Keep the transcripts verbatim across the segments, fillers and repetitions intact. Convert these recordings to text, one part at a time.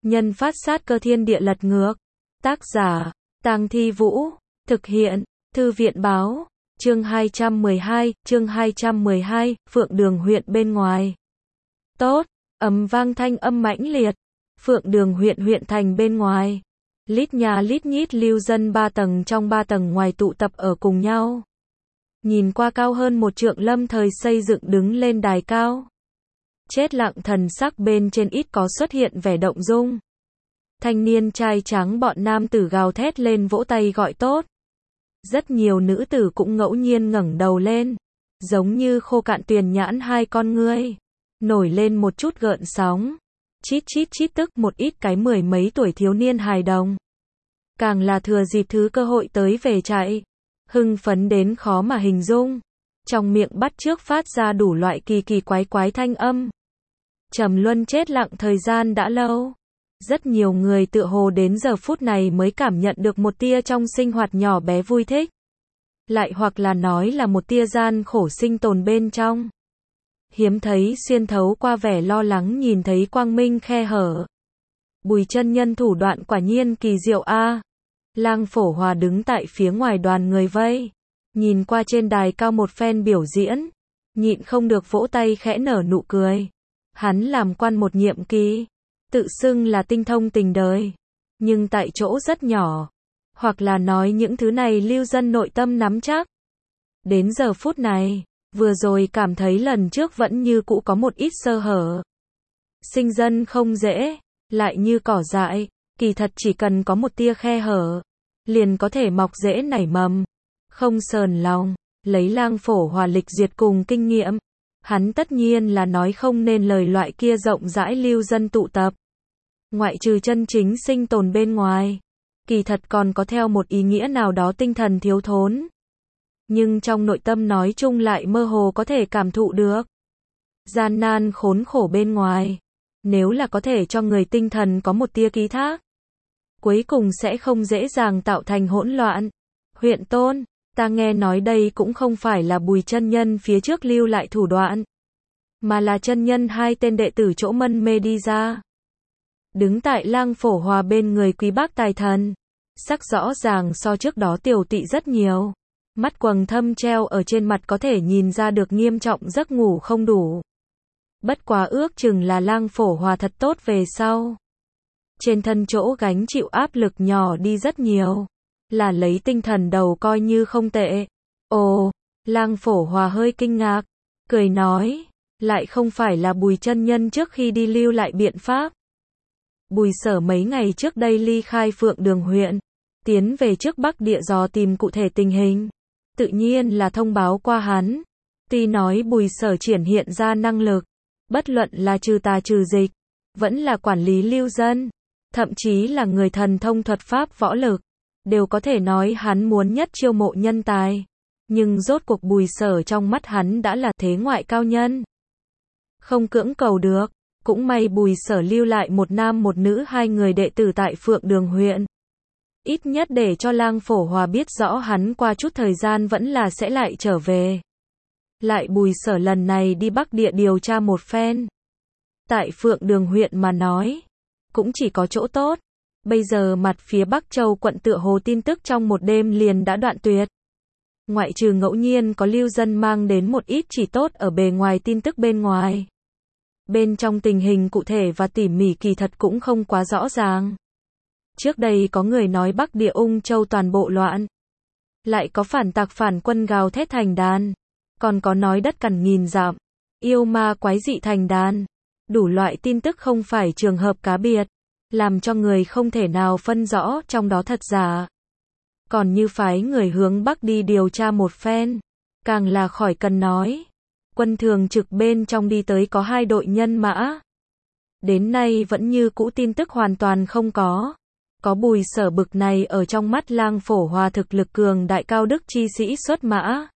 Nhân phát sát cơ thiên địa lật ngược. Tác giả, Tang Thi Vũ. Thực hiện, Thư viện Báo. Chương hai trăm mười hai, chương hai trăm mười hai, Phượng Đường huyện bên ngoài. Tốt, ầm vang thanh âm mãnh liệt. Phượng Đường huyện huyện thành bên ngoài. Lít nhà lít nhít lưu dân ba tầng trong ba tầng ngoài tụ tập ở cùng nhau. Nhìn qua cao hơn một trượng lâm thời xây dựng đứng lên đài cao. Chết lặng thần sắc bên trên ít có xuất hiện vẻ động dung. Thanh niên trai trắng bọn nam tử gào thét lên vỗ tay gọi tốt. Rất nhiều nữ tử cũng ngẫu nhiên ngẩng đầu lên, giống như khô cạn tuyền nhãn hai con ngươi, nổi lên một chút gợn sóng. Chít chít chít tức một ít cái mười mấy tuổi thiếu niên hài đồng. Càng là thừa dịp thứ cơ hội tới về chạy, hưng phấn đến khó mà hình dung. Trong miệng bắt chước phát ra đủ loại kỳ kỳ quái quái thanh âm. Trầm luân chết lặng thời gian đã lâu. Rất nhiều người tựa hồ đến giờ phút này mới cảm nhận được một tia trong sinh hoạt nhỏ bé vui thích. Lại hoặc là nói là một tia gian khổ sinh tồn bên trong. Hiếm thấy xuyên thấu qua vẻ lo lắng nhìn thấy quang minh khe hở. Bùi chân nhân thủ đoạn quả nhiên kỳ diệu a. Lang Phổ Hòa đứng tại phía ngoài đoàn người vây, nhìn qua trên đài cao một phen biểu diễn, nhịn không được vỗ tay khẽ nở nụ cười. Hắn làm quan một nhiệm kỳ, tự xưng là tinh thông tình đời, nhưng tại chỗ rất nhỏ, hoặc là nói những thứ này lưu dân nội tâm nắm chắc. Đến giờ phút này, vừa rồi cảm thấy lần trước vẫn như cũ có một ít sơ hở. Sinh dân không dễ, lại như cỏ dại, kỳ thật chỉ cần có một tia khe hở, liền có thể mọc rễ nảy mầm. Không sờn lòng, lấy Lang Phổ Hòa lịch duyệt cùng kinh nghiệm, hắn tất nhiên là nói không nên lời loại kia rộng rãi lưu dân tụ tập. Ngoại trừ chân chính sinh tồn bên ngoài, kỳ thật còn có theo một ý nghĩa nào đó tinh thần thiếu thốn. Nhưng trong nội tâm nói chung lại mơ hồ có thể cảm thụ được. Gian nan khốn khổ bên ngoài, nếu là có thể cho người tinh thần có một tia ký thác, cuối cùng sẽ không dễ dàng tạo thành hỗn loạn. Huyện Tôn, ta nghe nói đây cũng không phải là Bùi chân nhân phía trước lưu lại thủ đoạn, mà là chân nhân hai tên đệ tử chỗ mân mê đi ra. Đứng tại Lang Phổ Hòa bên người Quý Bác Tài Thần, sắc rõ ràng so trước đó tiểu tụy rất nhiều. Mắt quầng thâm treo ở trên mặt có thể nhìn ra được nghiêm trọng giấc ngủ không đủ. Bất quá ước chừng là Lang Phổ Hòa thật tốt về sau. Trên thân chỗ gánh chịu áp lực nhỏ đi rất nhiều. Là lấy tinh thần đầu coi như không tệ. Ồ, Lang Phổ Hòa hơi kinh ngạc, cười nói, lại không phải là Bùi chân nhân trước khi đi lưu lại biện pháp. Bùi Sở mấy ngày trước đây ly khai Phượng Đường huyện, tiến về trước Bắc Địa dò tìm cụ thể tình hình. Tự nhiên là thông báo qua hắn. Tuy nói Bùi Sở triển hiện ra năng lực, bất luận là trừ tà trừ dịch, vẫn là quản lý lưu dân, thậm chí là người thần thông thuật pháp võ lực, đều có thể nói hắn muốn nhất chiêu mộ nhân tài. Nhưng rốt cuộc Bùi Sở trong mắt hắn đã là thế ngoại cao nhân. Không cưỡng cầu được, cũng may Bùi Sở lưu lại một nam một nữ hai người đệ tử tại Phượng Đường huyện. Ít nhất để cho Lang Phổ Hòa biết rõ hắn qua chút thời gian vẫn là sẽ lại trở về. Lại Bùi Sở lần này đi Bắc Địa điều tra một phen. Tại Phượng Đường huyện mà nói, cũng chỉ có chỗ tốt. Bây giờ mặt phía Bắc Châu quận tựa hồ tin tức trong một đêm liền đã đoạn tuyệt. Ngoại trừ ngẫu nhiên có lưu dân mang đến một ít chỉ tốt ở bề ngoài tin tức bên ngoài. Bên trong tình hình cụ thể và tỉ mỉ kỳ thật cũng không quá rõ ràng. Trước đây có người nói Bắc Địa Ung Châu toàn bộ loạn. Lại có phản tặc phản quân gào thét thành đàn. Còn có nói đất cằn nghìn dặm, yêu ma quái dị thành đàn. Đủ loại tin tức không phải trường hợp cá biệt, làm cho người không thể nào phân rõ trong đó thật giả. Còn như phái người hướng Bắc đi điều tra một phen, càng là khỏi cần nói. Quân thường trực bên trong đi tới có hai đội nhân mã. Đến nay vẫn như cũ tin tức hoàn toàn không có. Có Bùi Sở bực này ở trong mắt Lang Phổ Hòa thực lực cường đại cao đức chi sĩ xuất mã.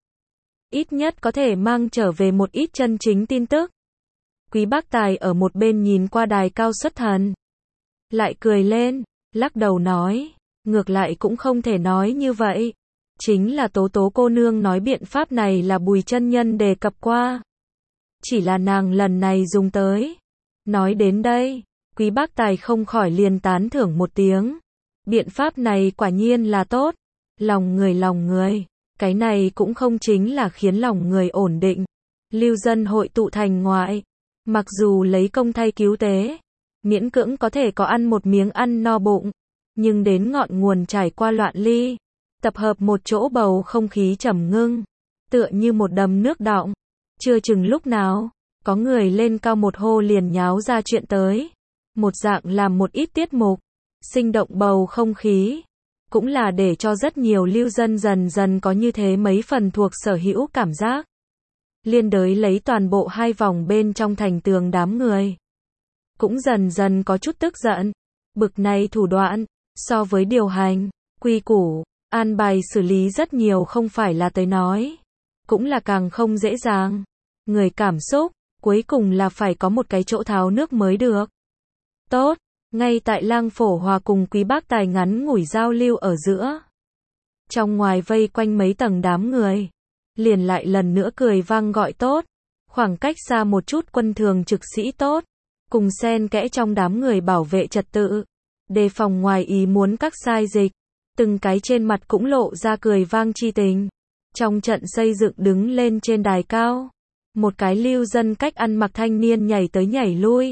Ít nhất có thể mang trở về một ít chân chính tin tức. Quý Bác Tài ở một bên nhìn qua đài cao xuất thần. Lại cười lên, lắc đầu nói, ngược lại cũng không thể nói như vậy. Chính là Tố Tố cô nương nói biện pháp này là Bùi chân nhân đề cập qua. Chỉ là nàng lần này dùng tới. Nói đến đây, Quý bác tài không khỏi liền tán thưởng một tiếng. Biện pháp này quả nhiên là tốt. Lòng người lòng người. Cái này cũng không chính là khiến lòng người ổn định. Lưu dân hội tụ thành ngoại. Mặc dù lấy công thay cứu tế. Miễn cưỡng có thể có ăn một miếng ăn no bụng. Nhưng đến ngọn nguồn trải qua loạn ly. Tập hợp một chỗ bầu không khí trầm ngưng. Tựa như một đầm nước đọng. Chưa chừng lúc nào. Có người lên cao một hô liền nháo ra chuyện tới. Một dạng làm một ít tiết mục. Sinh động bầu không khí. Cũng là để cho rất nhiều lưu dân dần dần có như thế mấy phần thuộc sở hữu cảm giác. Liên đới lấy toàn bộ hai vòng bên trong thành tường đám người. Cũng dần dần có chút tức giận. Bực này thủ đoạn, so với điều hành, quy củ, an bài xử lý rất nhiều không phải là tới nói. Cũng là càng không dễ dàng. Người cảm xúc, cuối cùng là phải có một cái chỗ tháo nước mới được. Tốt, ngay tại Lang Phổ Hòa cùng Quý bác tài ngắn ngủi giao lưu ở giữa. Trong ngoài vây quanh mấy tầng đám người. Liền lại lần nữa cười vang gọi tốt. Khoảng cách xa một chút quân thường trực sĩ tốt. Cùng xen kẽ trong đám người bảo vệ trật tự. Đề phòng ngoài ý muốn các sai dịch. Từng cái trên mặt cũng lộ ra cười vang chi tình. Trong trận xây dựng đứng lên trên đài cao. Một cái lưu dân cách ăn mặc thanh niên nhảy tới nhảy lui.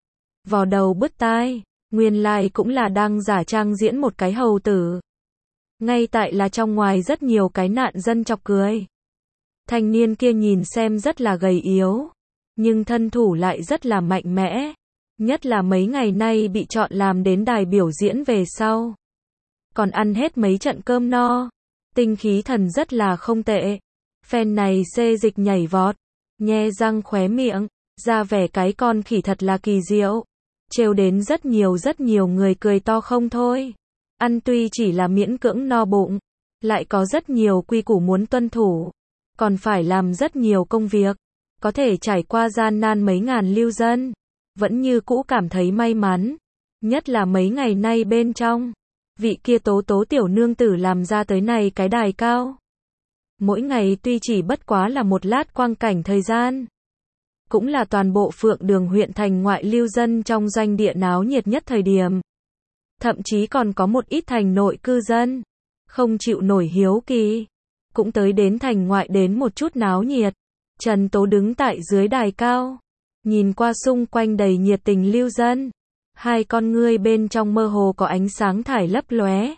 Vò đầu bứt tai. Nguyên lai cũng là đang giả trang diễn một cái hầu tử. Ngay tại là trong ngoài rất nhiều cái nạn dân chọc cười. Thanh niên kia nhìn xem rất là gầy yếu. Nhưng thân thủ lại rất là mạnh mẽ. Nhất là mấy ngày nay bị chọn làm đến đài biểu diễn về sau. Còn ăn hết mấy trận cơm no. Tinh khí thần rất là không tệ. Phen này xê dịch nhảy vọt. Nhe răng khóe miệng. Ra vẻ cái con khỉ thật là kỳ diệu. Trêu đến rất nhiều rất nhiều người cười to không thôi. Ăn tuy chỉ là miễn cưỡng no bụng. Lại có rất nhiều quy củ muốn tuân thủ. Còn phải làm rất nhiều công việc. Có thể trải qua gian nan mấy ngàn lưu dân. Vẫn như cũ cảm thấy may mắn. Nhất là mấy ngày nay bên trong. Vị kia tố tố tiểu nương tử làm ra tới này cái đài cao. Mỗi ngày tuy chỉ bất quá là một lát quang cảnh thời gian. Cũng là toàn bộ Phượng Đường huyện thành ngoại lưu dân trong doanh địa náo nhiệt nhất thời điểm. Thậm chí còn có một ít thành nội cư dân. Không chịu nổi hiếu kỳ. Cũng tới đến thành ngoại đến một chút náo nhiệt. Trần Tố đứng tại dưới đài cao. Nhìn qua xung quanh đầy nhiệt tình lưu dân. Hai con ngươi bên trong mơ hồ có ánh sáng thải lấp lóe.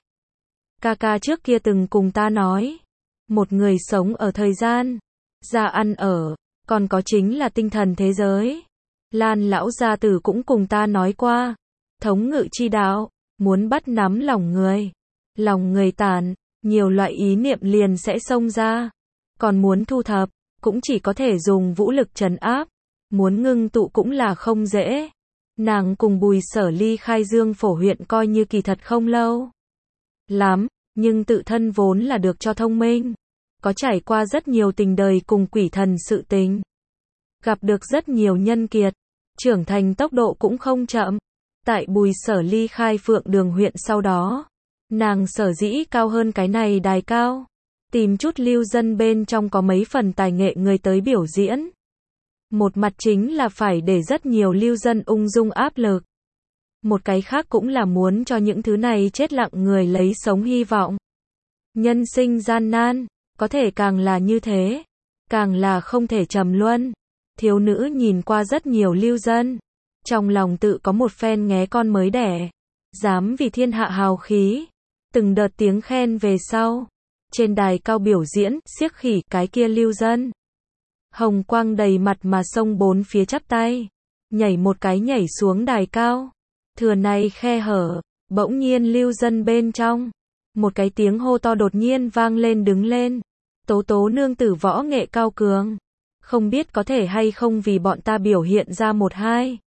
Ca ca trước kia từng cùng ta nói. Một người sống ở thời gian. Ra ăn ở. Còn có chính là tinh thần thế giới. Lan lão gia tử cũng cùng ta nói qua. Thống ngự chi đạo. Muốn bắt nắm lòng người. Lòng người tàn. Nhiều loại ý niệm liền sẽ xông ra. Còn muốn thu thập. Cũng chỉ có thể dùng vũ lực trấn áp. Muốn ngưng tụ cũng là không dễ. Nàng cùng Bùi Sở ly khai Dương Phổ huyện coi như kỳ thật không lâu lắm, nhưng tự thân vốn là được cho thông minh. Có trải qua rất nhiều tình đời cùng quỷ thần sự tình. Gặp được rất nhiều nhân kiệt. Trưởng thành tốc độ cũng không chậm. Tại Bùi Sở ly khai Phượng Đường huyện sau đó. Nàng sở dĩ cao hơn cái này đài cao. Tìm chút lưu dân bên trong có mấy phần tài nghệ người tới biểu diễn. Một mặt chính là phải để rất nhiều lưu dân ung dung áp lực. Một cái khác cũng là muốn cho những thứ này chết lặng người lấy sống hy vọng. Nhân sinh gian nan, có thể càng là như thế, càng là không thể trầm luân. Thiếu nữ nhìn qua rất nhiều lưu dân. Trong lòng tự có một phen nghé con mới đẻ. Dám vì thiên hạ hào khí. Từng đợt tiếng khen về sau. Trên đài cao biểu diễn, xiếc khỉ cái kia lưu dân. Hồng quang đầy mặt mà sông bốn phía chắp tay. Nhảy một cái nhảy xuống đài cao. Thừa này khe hở. Bỗng nhiên lưu dân bên trong. Một cái tiếng hô to đột nhiên vang lên đứng lên. Tố tố nương tử võ nghệ cao cường. Không biết có thể hay không vì bọn ta biểu hiện ra một hai.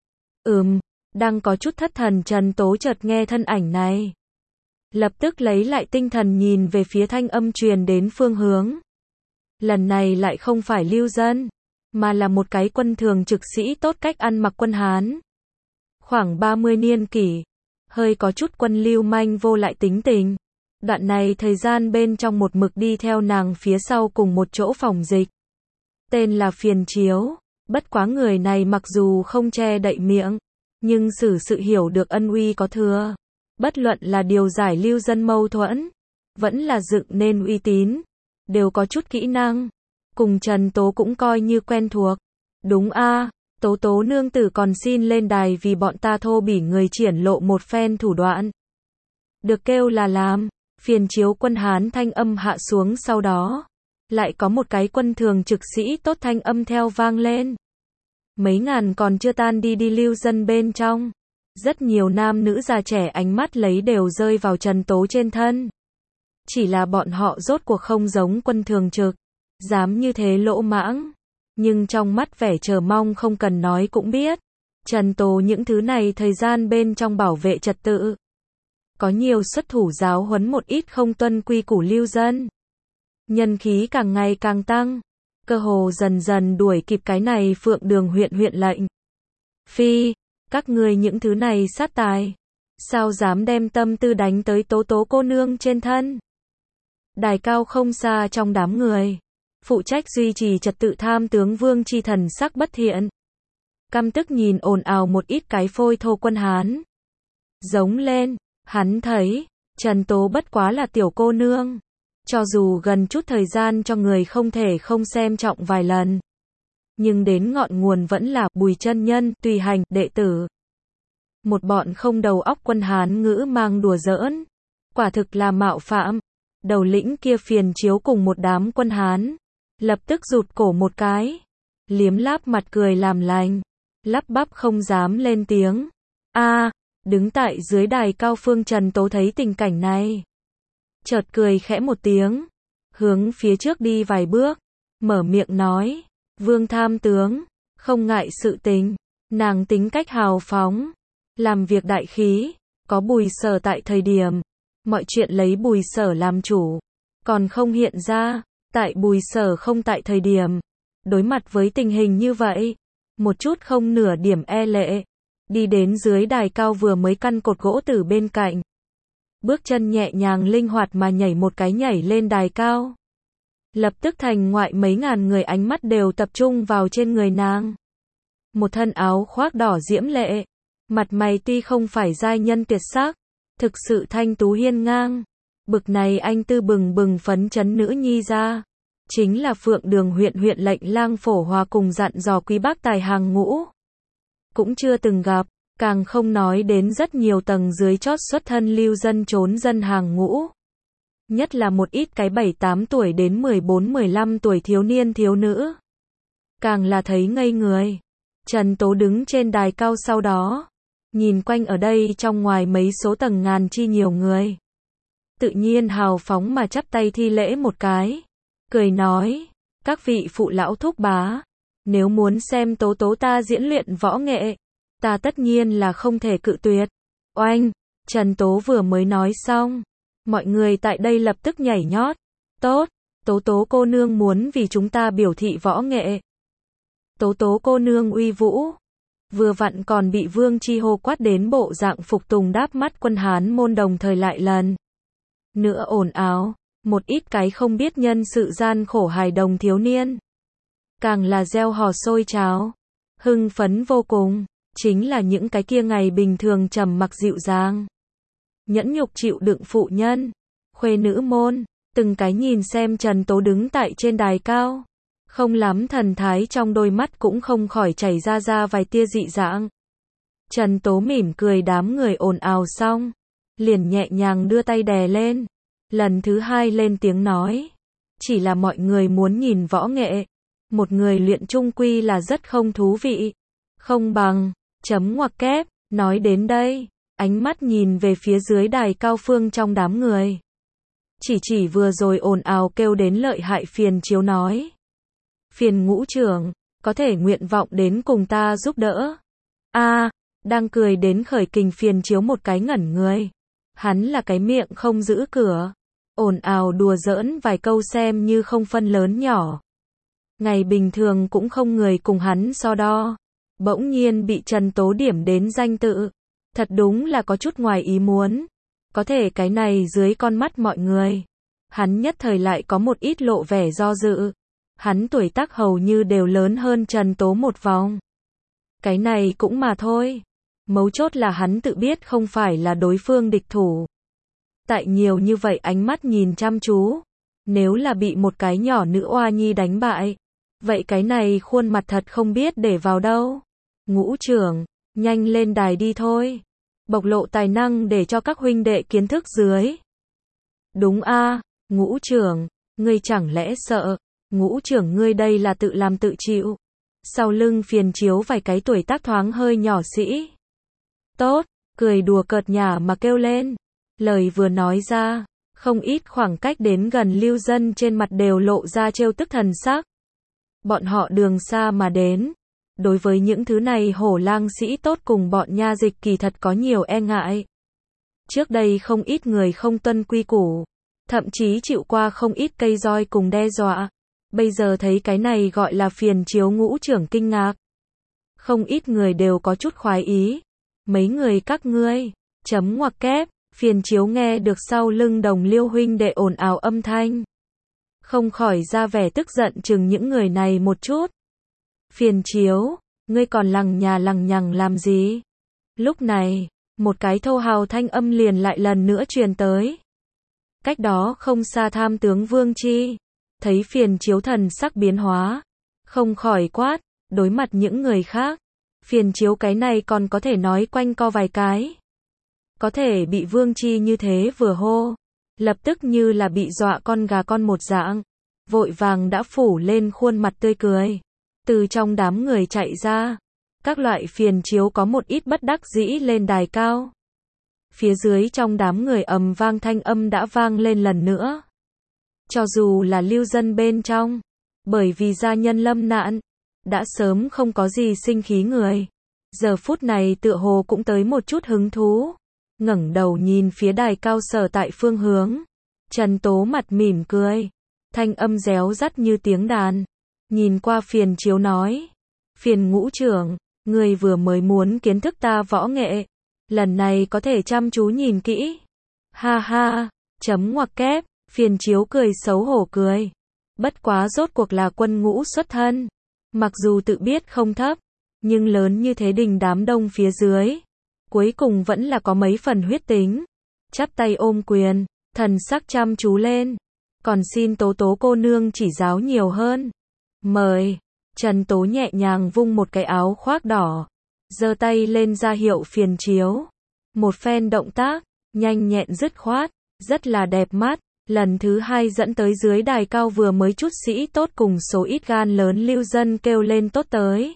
Ừm, đang có chút thất thần Trần Tố chợt nghe thân ảnh này. Lập tức lấy lại tinh thần nhìn về phía thanh âm truyền đến phương hướng. Lần này lại không phải lưu dân, mà là một cái quân thường trực sĩ tốt cách ăn mặc quân Hán. Khoảng ba mươi niên kỷ, hơi có chút quân lưu manh vô lại tính tình. Đoạn này thời gian bên trong một mực đi theo nàng phía sau cùng một chỗ phòng dịch. Tên là Phiền Chiếu, bất quá người này mặc dù không che đậy miệng, Nhưng xử sự hiểu được ân uy có thừa. Bất luận là điều giải lưu dân mâu thuẫn, vẫn là dựng nên uy tín, đều có chút kỹ năng. Cùng Trần Tố cũng coi như quen thuộc. Đúng a, Tố Tố nương tử còn xin lên đài vì bọn ta thô bỉ người triển lộ một phen thủ đoạn. Được kêu là làm, phiền chiếu quân Hán thanh âm hạ xuống, sau đó lại có một cái quân thường trực sĩ tốt thanh âm theo vang lên. Mấy ngàn còn chưa tan đi đi lưu dân bên trong. Rất nhiều nam nữ già trẻ ánh mắt lấy đều rơi vào Trần Tố trên thân. Chỉ là bọn họ rốt cuộc không giống quân thường trực, dám như thế lỗ mãng. Nhưng trong mắt vẻ chờ mong không cần nói cũng biết. Trần Tố những thứ này thời gian bên trong bảo vệ trật tự. Có nhiều xuất thủ giáo huấn một ít không tuân quy củ lưu dân. Nhân khí càng ngày càng tăng. Cơ hồ dần dần đuổi kịp cái này Phượng Đường huyện huyện lệnh. Phi, các ngươi những thứ này sát tài. Sao dám đem tâm tư đánh tới Tố Tố cô nương trên thân. Đài cao không xa trong đám người. Phụ trách duy trì trật tự tham tướng Vương Chi thần sắc bất thiện. Căm tức nhìn ồn ào một ít cái phôi thô quân Hán. Giống lên, hắn thấy, Trần Tố bất quá là tiểu cô nương. Cho dù gần chút thời gian cho người không thể không xem trọng vài lần. Nhưng đến ngọn nguồn vẫn là Bùi chân nhân, tùy hành, đệ tử. Một bọn không đầu óc quân Hán ngữ mang đùa giỡn. Quả thực là mạo phạm. Đầu lĩnh kia phiền chiếu cùng một đám quân Hán. Lập tức rụt cổ một cái. Liếm láp mặt cười làm lành. Lắp bắp không dám lên tiếng. A, đứng tại dưới đài cao Phương Trần Tố thấy tình cảnh này. Chợt cười khẽ một tiếng. Hướng phía trước đi vài bước. Mở miệng nói. Vương tham tướng. Không ngại sự tình. Nàng tính cách hào phóng. Làm việc đại khí. Có Bùi Sở tại thời điểm. Mọi chuyện lấy Bùi Sở làm chủ. Còn không hiện ra. Tại Bùi Sở không tại thời điểm. Đối mặt với tình hình như vậy. Một chút không nửa điểm e lệ. Đi đến dưới đài cao vừa mới căn cột gỗ từ bên cạnh. Bước chân nhẹ nhàng linh hoạt mà nhảy một cái nhảy lên đài cao. Lập tức thành ngoại mấy ngàn người ánh mắt đều tập trung vào trên người nàng. Một thân áo khoác đỏ diễm lệ. Mặt mày tuy không phải giai nhân tuyệt sắc. Thực sự thanh tú hiên ngang. Bực này anh tư bừng bừng phấn chấn nữ nhi ra. Chính là Phượng Đường huyện huyện lệnh Lang Phổ Hòa cùng dặn dò quý bác tài hàng ngũ. Cũng chưa từng gặp, càng không nói đến rất nhiều tầng dưới chót xuất thân lưu dân trốn dân hàng ngũ. Nhất là một ít cái bảy tám tuổi đến mười bốn mười lăm tuổi thiếu niên thiếu nữ. Càng là thấy ngây người. Trần Tố đứng trên đài cao sau đó. Nhìn quanh ở đây trong ngoài mấy số tầng ngàn chi nhiều người. Tự nhiên hào phóng mà chắp tay thi lễ một cái. Cười nói, các vị phụ lão thúc bá, nếu muốn xem Tố Tố ta diễn luyện võ nghệ, ta tất nhiên là không thể cự tuyệt. Oanh, Trần Tố vừa mới nói xong, mọi người tại đây lập tức nhảy nhót. Tốt, Tố Tố cô nương muốn vì chúng ta biểu thị võ nghệ. Tố Tố cô nương uy vũ. Vừa vặn còn bị Vương Chi hô quát đến bộ dạng phục tùng đáp mắt quân Hán môn đồng thời lại lần nữa ồn ào. Một ít cái không biết nhân sự gian khổ hài đồng thiếu niên. Càng là reo hò sôi trào. Hưng phấn vô cùng. Chính là những cái kia ngày bình thường trầm mặc dịu dàng. Nhẫn nhục chịu đựng phụ nhân. Khuê nữ môn. Từng cái nhìn xem Trần Tố đứng tại trên đài cao. Không lắm thần thái trong đôi mắt cũng không khỏi chảy ra ra vài tia dị dạng. Trần Tố mỉm cười đám người ồn ào xong. Liền nhẹ nhàng đưa tay đè lên. Lần thứ hai lên tiếng nói. Chỉ là mọi người muốn nhìn võ nghệ. Một người luyện trung quy là rất không thú vị. Không bằng, chấm ngoặc kép, nói đến đây. Ánh mắt nhìn về phía dưới đài cao Phương trong đám người. Chỉ chỉ vừa rồi ồn ào kêu đến lợi hại phiền chiếu nói. Phiền ngũ trưởng, có thể nguyện vọng đến cùng ta giúp đỡ. A, đang cười đến khởi kình phiền chiếu một cái ngẩn người. Hắn là cái miệng không giữ cửa. Ồn ào đùa giỡn vài câu xem như không phân lớn nhỏ. Ngày bình thường cũng không người cùng hắn so đo. Bỗng nhiên bị Trần Tố điểm đến danh tự. Thật đúng là có chút ngoài ý muốn. Có thể cái này dưới con mắt mọi người. Hắn nhất thời lại có một ít lộ vẻ do dự. Hắn tuổi tác hầu như đều lớn hơn Trần Tố một vòng. Cái này cũng mà thôi. Mấu chốt là hắn tự biết không phải là đối phương địch thủ. Tại nhiều như vậy ánh mắt nhìn chăm chú, nếu là bị một cái nhỏ nữ oa nhi đánh bại, vậy cái này khuôn mặt thật không biết để vào đâu. Ngũ trưởng, nhanh lên đài đi thôi. Bộc lộ tài năng để cho các huynh đệ kiến thức dưới. Đúng a, ngũ trưởng, ngươi chẳng lẽ sợ, ngũ trưởng ngươi đây là tự làm tự chịu. Sau lưng Phiền Chiếu vài cái tuổi tác thoáng hơi nhỏ sĩ. Tốt, cười đùa cợt nhả mà kêu lên. Lời vừa nói ra, không ít khoảng cách đến gần lưu dân trên mặt đều lộ ra trêu tức thần sắc. Bọn họ đường xa mà đến. Đối với những thứ này hổ lang sĩ tốt cùng bọn nha dịch kỳ thật có nhiều e ngại. Trước đây không ít người không tuân quy củ, thậm chí chịu qua không ít cây roi cùng đe dọa. Bây giờ thấy cái này gọi là Phiền Chiếu ngũ trưởng kinh ngạc. Không ít người đều có chút khoái ý. Mấy người các ngươi, chấm ngoặc kép, Phiền Chiếu nghe được sau lưng đồng liêu huynh đệ ồn ào âm thanh. Không khỏi ra vẻ tức giận chừng những người này một chút. Phiền Chiếu, ngươi còn lằng nhà lằng nhằng làm gì? Lúc này, một cái thô hào thanh âm liền lại lần nữa truyền tới. Cách đó không xa tham tướng Vương Chi, thấy Phiền Chiếu thần sắc biến hóa, không khỏi quát, đối mặt những người khác. Phiền Chiếu cái này còn có thể nói quanh co vài cái. Có thể bị Vương Chi như thế vừa hô, lập tức như là bị dọa con gà con một dạng, vội vàng đã phủ lên khuôn mặt tươi cười. Từ trong đám người chạy ra, các loại Phiền Chiếu có một ít bất đắc dĩ lên đài cao. Phía dưới trong đám người ầm vang thanh âm đã vang lên lần nữa. Cho dù là lưu dân bên trong, bởi vì gia nhân lâm nạn, đã sớm không có gì sinh khí người. Giờ phút này tựa hồ cũng tới một chút hứng thú. Ngẩng đầu nhìn phía đài cao sở tại phương hướng. Trần Tố mặt mỉm cười. Thanh âm réo rắt như tiếng đàn. Nhìn qua Phiền Chiếu nói. Phiền ngũ trưởng, người vừa mới muốn kiến thức ta võ nghệ. Lần này có thể chăm chú nhìn kỹ. Ha ha, chấm ngoặc kép, Phiền Chiếu cười xấu hổ cười. Bất quá rốt cuộc là quân ngũ xuất thân. Mặc dù tự biết không thấp, nhưng lớn như thế đình đám đông phía dưới. Cuối cùng vẫn là có mấy phần huyết tính. Chắp tay ôm quyền, thần sắc chăm chú lên. Còn xin Tố Tố cô nương chỉ giáo nhiều hơn. Mời, Trần Tố nhẹ nhàng vung một cái áo khoác đỏ. Giơ tay lên ra hiệu Phiền Chiếu. Một phen động tác, nhanh nhẹn dứt khoát, rất là đẹp mắt. Lần thứ hai dẫn tới dưới đài cao vừa mới chút sĩ tốt cùng số ít gan lớn lưu dân kêu lên tốt tới.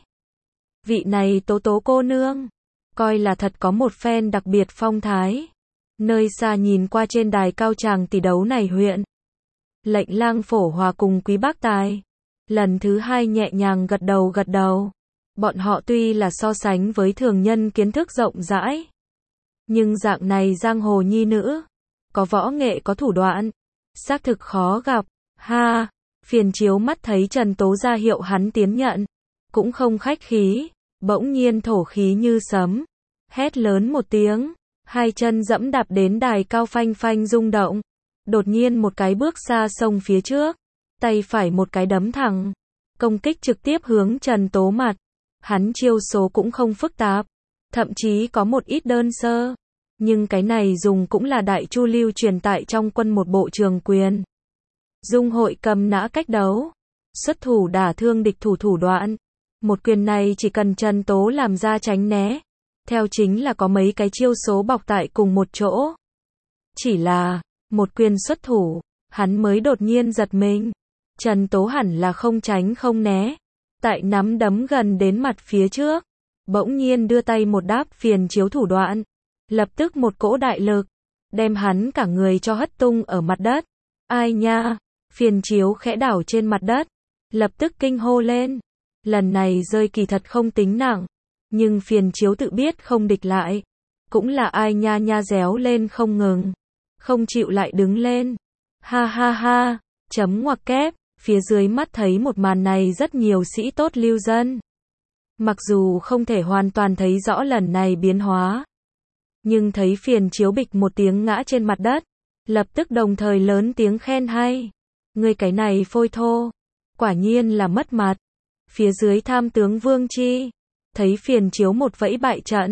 Vị này Tố Tố cô nương, coi là thật có một phen đặc biệt phong thái. Nơi xa nhìn qua trên đài cao tràng tỷ đấu này huyện. Lệnh Lang Phổ Hòa cùng Quý Bác Tài. Lần thứ hai nhẹ nhàng gật đầu gật đầu. Bọn họ tuy là so sánh với thường nhân kiến thức rộng rãi. Nhưng dạng này giang hồ nhi nữ, có võ nghệ có thủ đoạn, xác thực khó gặp. Ha, Phiền Chiếu mắt thấy Trần Tố ra hiệu hắn tiến nhận. Cũng không khách khí, bỗng nhiên thổ khí như sấm. Hét lớn một tiếng, hai chân dẫm đạp đến đài cao phanh phanh rung động. Đột nhiên một cái bước xa sông phía trước, tay phải một cái đấm thẳng, công kích trực tiếp hướng Trần Tố mặt. Hắn chiêu số cũng không phức tạp, thậm chí có một ít đơn sơ, nhưng cái này dùng cũng là đại chu lưu truyền tại trong quân một bộ trường quyền. Dung hội cầm nã cách đấu, xuất thủ đả thương địch thủ thủ đoạn. Một quyền này chỉ cần Trần Tố làm ra tránh né, theo chính là có mấy cái chiêu số bọc tại cùng một chỗ. Chỉ là, một quyền xuất thủ, hắn mới đột nhiên giật mình. Trần Tố hẳn là không tránh không né. Tại nắm đấm gần đến mặt phía trước, bỗng nhiên đưa tay một đáp Phiền Chiếu thủ đoạn. Lập tức một cỗ đại lực, đem hắn cả người cho hất tung ở mặt đất. Ai nha, Phiền Chiếu khẽ đảo trên mặt đất, lập tức kinh hô lên. Lần này rơi kỳ thật không tính nặng, nhưng Phiền Chiếu tự biết không địch lại. Cũng là ai nha nha réo lên không ngừng, không chịu lại đứng lên. Ha ha ha, chấm ngoặc kép, phía dưới mắt thấy một màn này rất nhiều sĩ tốt lưu dân. Mặc dù không thể hoàn toàn thấy rõ lần này biến hóa, nhưng thấy Phiền Chiếu bịch một tiếng ngã trên mặt đất, lập tức đồng thời lớn tiếng khen hay. Người cái này phôi thô, quả nhiên là mất mặt. Phía dưới tham tướng Vương Chi, thấy Phiền Chiếu một vẫy bại trận,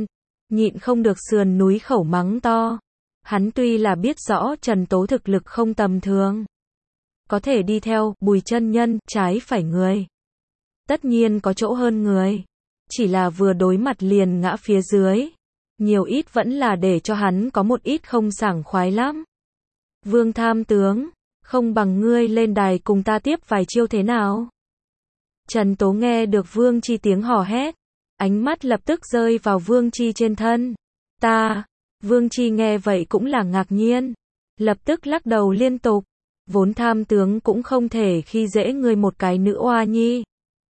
nhịn không được sườn núi khẩu mắng to. Hắn tuy là biết rõ Trần Tố thực lực không tầm thường, có thể đi theo Bùi chân nhân, trái phải người. Tất nhiên có chỗ hơn người. Chỉ là vừa đối mặt liền ngã phía dưới. Nhiều ít vẫn là để cho hắn có một ít không sảng khoái lắm. Vương tham tướng, không bằng ngươi lên đài cùng ta tiếp vài chiêu thế nào? Trần Tố nghe được Vương Chi tiếng hò hét. Ánh mắt lập tức rơi vào Vương Chi trên thân. Ta, Vương Chi nghe vậy cũng là ngạc nhiên. Lập tức lắc đầu liên tục. Vốn tham tướng cũng không thể khi dễ ngươi một cái nữ oa nhi.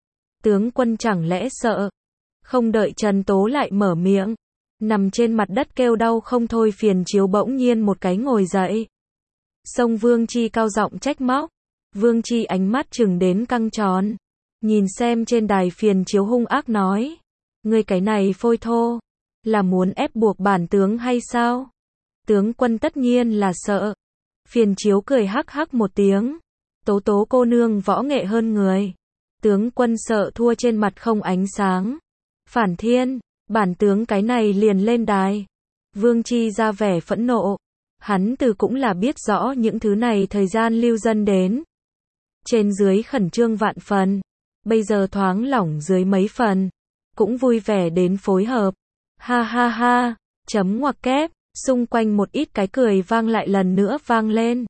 Tướng quân chẳng lẽ sợ? Không đợi Trần Tố lại mở miệng. Nằm trên mặt đất kêu đau không thôi phiền chiếu bỗng nhiên một cái ngồi dậy. Xông Vương Chi cao giọng trách móc. Vương Chi ánh mắt chừng đến căng tròn. Nhìn xem trên đài phiền chiếu hung ác nói. Ngươi cái này phôi thô. Là muốn ép buộc bản tướng hay sao? Tướng quân tất nhiên là sợ. Phiền chiếu cười hắc hắc một tiếng. Tố tố cô nương võ nghệ hơn người. Tướng quân sợ thua trên mặt không ánh sáng. Phản thiên, bản tướng cái này liền lên đài. Vương Chi ra vẻ phẫn nộ. Hắn từ cũng là biết rõ những thứ này thời gian lưu dân đến. Trên dưới khẩn trương vạn phần. Bây giờ thoáng lỏng dưới mấy phần. Cũng vui vẻ đến phối hợp. Ha ha ha, chấm ngoặc kép. Xung quanh một ít cái cười vang lại lần nữa vang lên.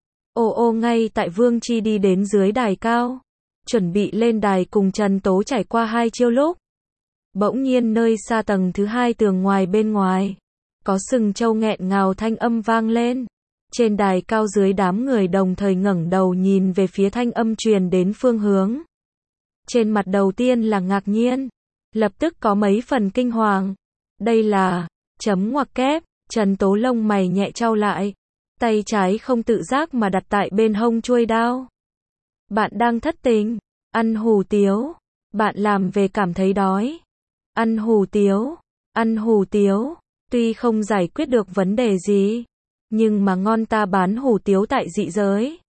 Ô ô ngay tại Vương Chi đi đến dưới đài cao. Chuẩn bị lên đài cùng Trần Tố trải qua hai chiêu lúc. Bỗng nhiên nơi xa tầng thứ hai tường ngoài bên ngoài. Có sừng trâu nghẹn ngào thanh âm vang lên. Trên đài cao dưới đám người đồng thời ngẩng đầu nhìn về phía thanh âm truyền đến phương hướng. Trên mặt đầu tiên là ngạc nhiên. Lập tức có mấy phần kinh hoàng. Đây là, chấm ngoặc kép. Trần Tố lông mày nhẹ trao lại. Tay trái không tự giác mà đặt tại bên hông chuôi đao. Bạn đang thất tình. Ăn hủ tiếu. Bạn làm về cảm thấy đói. Ăn hủ tiếu. Ăn hủ tiếu. Tuy không giải quyết được vấn đề gì. Nhưng mà ngon ta bán hủ tiếu tại dị giới.